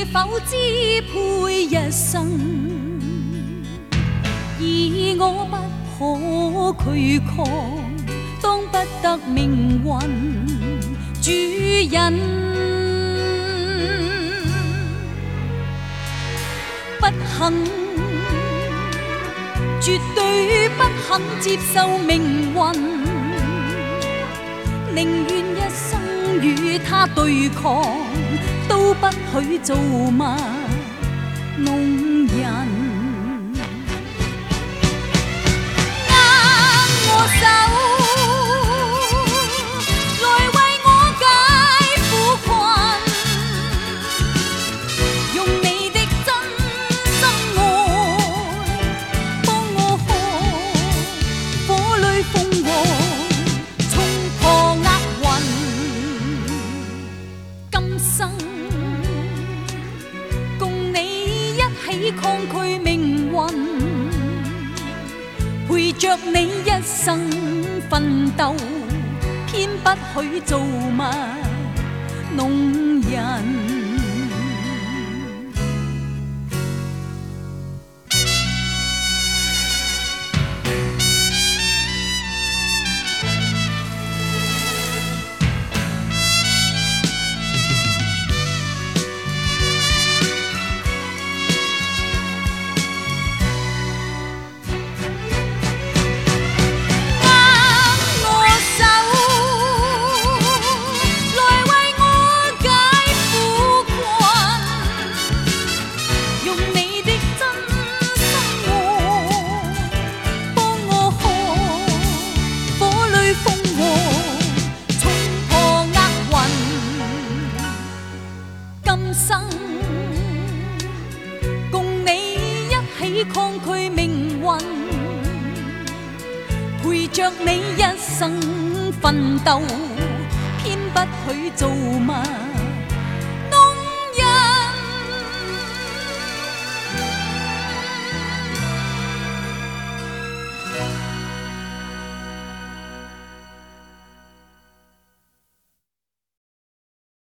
否支配一生？而我不可拒抗，當不得命運主人，不肯，絕對不肯接受命運，寧願一生與他對抗，都不許做賣弄人。抗拒命運，陪着你一生奮鬥，偏不許做賣弄人。抗拒命運，陪着你一生奮鬥，偏不許做賣